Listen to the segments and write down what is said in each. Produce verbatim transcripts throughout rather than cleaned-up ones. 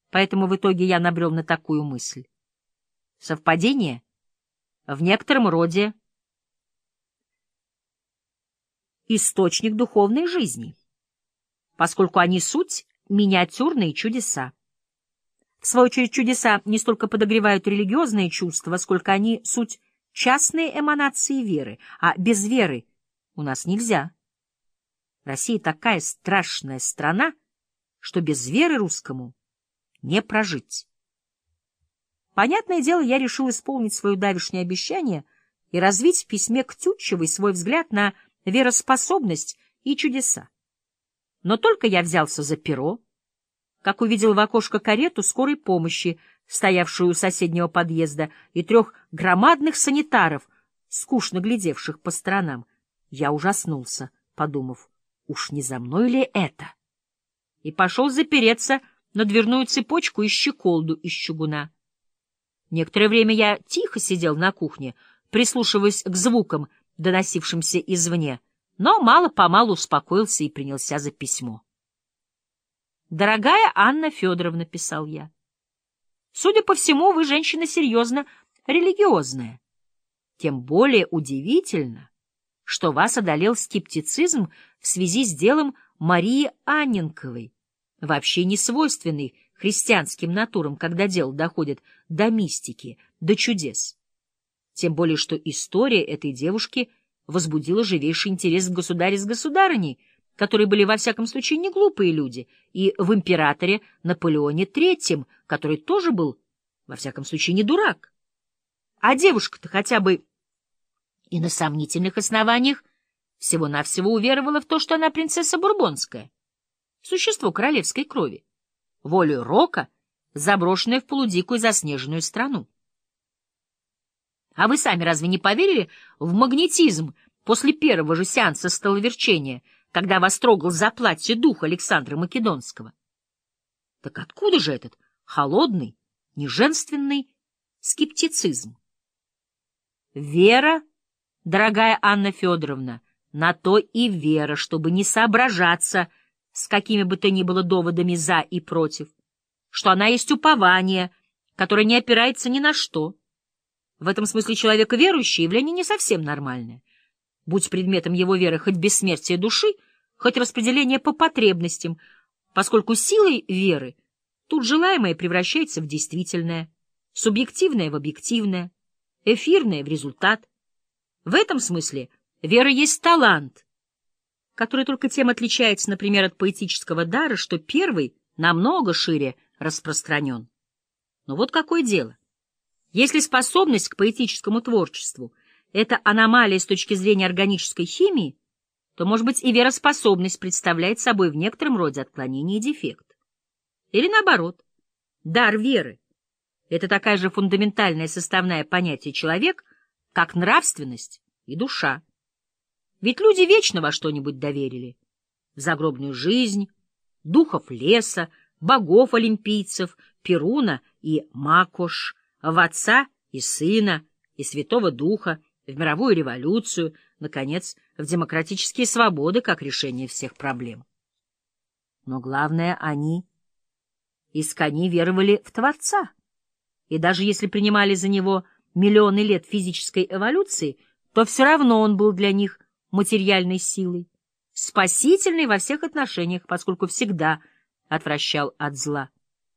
Поэтому в итоге я набрел на такую мысль. Совпадение? В некотором роде источник духовной жизни, поскольку они суть миниатюрные чудеса. В свою очередь, чудеса не столько подогревают религиозные чувства, сколько они суть частные эманации веры, а без веры у нас нельзя. Россия такая страшная страна, что без веры русскому не прожить. Понятное дело, я решил исполнить свое давешнее обещание и развить в письме к Тютчевой свой взгляд на вероспособность и чудеса. Но только я взялся за перо, как увидел в окошко карету скорой помощи, стоявшую у соседнего подъезда, и трех громадных санитаров, скучно глядевших по сторонам. Я ужаснулся, подумав, уж не за мной ли это? И пошел запереться на дверную цепочку и щеколду из чугуна. Некоторое время я тихо сидел на кухне, прислушиваясь к звукам, доносившимся извне, но мало-помалу успокоился и принялся за письмо. «Дорогая Анна Федоровна», — писал я, — «судя по всему, вы женщина серьезно религиозная. Тем более удивительно, что вас одолел скептицизм в связи с делом Марии Анненковой, вообще не свойственный христианским натурам, когда дело доходит до мистики, до чудес. Тем более, что история этой девушки возбудила живейший интерес к государю с государыней, которые были, во всяком случае, не глупые люди, и в императоре Наполеоне Третьем, который тоже был, во всяком случае, не дурак. А девушка-то хотя бы и на сомнительных основаниях всего-навсего уверовала в то, что она принцесса Бурбонская, существо королевской крови, волею рока, заброшенное в полудикую заснеженную страну. А вы сами разве не поверили в магнетизм после первого же сеанса столоверчения, когда вас трогал за платье дух Александра Македонского? Так откуда же этот холодный, неженственный скептицизм? Вера, дорогая Анна Федоровна, на то и вера, чтобы не соображаться с какими бы то ни было доводами «за» и «против», что она есть упование, которое не опирается ни на что. В этом смысле человека верующий явление не совсем нормальное. Будь предметом его веры хоть бессмертие души, хоть распределение по потребностям, поскольку силой веры тут желаемое превращается в действительное, субъективное в объективное, эфирное в результат. В этом смысле вера есть талант, который только тем отличается, например, от поэтического дара, что первый намного шире распространен. Но вот какое дело. Если способность к поэтическому творчеству — это аномалия с точки зрения органической химии, то, может быть, и вероспособность представляет собой в некотором роде отклонение и дефект. Или наоборот, дар веры — это такая же фундаментальная составная понятия человек, как нравственность и душа. Ведь люди вечно во что-нибудь доверили. В загробную жизнь, духов леса, богов-олимпийцев, Перуна и Макош, в Отца и Сына, и Святого Духа, в мировую революцию, наконец, в демократические свободы как решение всех проблем. Но главное, они искренне веровали в Творца, и даже если принимали за него миллионы лет физической эволюции, то все равно он был для них материальной силой, спасительной во всех отношениях, поскольку всегда отвращал от зла.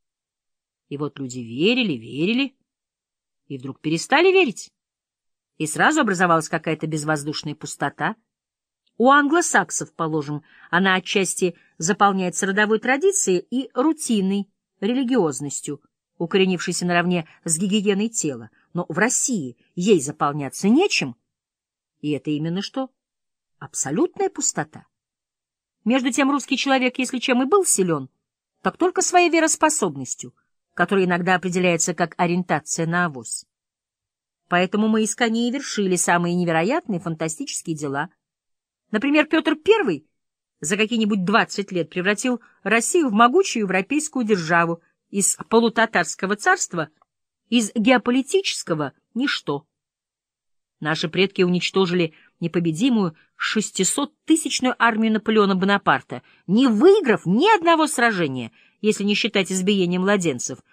И вот люди верили, верили, и вдруг перестали верить. И сразу образовалась какая-то безвоздушная пустота. У англосаксов, положим, она отчасти заполняется родовой традицией и рутинной религиозностью, укоренившейся наравне с гигиеной тела. Но в России ей заполняться нечем, и это именно что? Абсолютная пустота. Между тем русский человек, если чем и был силен, так только своей вероспособностью, которая иногда определяется как ориентация на авось. Поэтому мы искренне и вершили самые невероятные фантастические дела. Например, Петр Первый за какие-нибудь двадцать лет превратил Россию в могучую европейскую державу, из полутатарского царства, из геополитического — ничто. Наши предки уничтожили непобедимую шестисоттысячную армию Наполеона Бонапарта, не выиграв ни одного сражения если не считать избиения младенцев,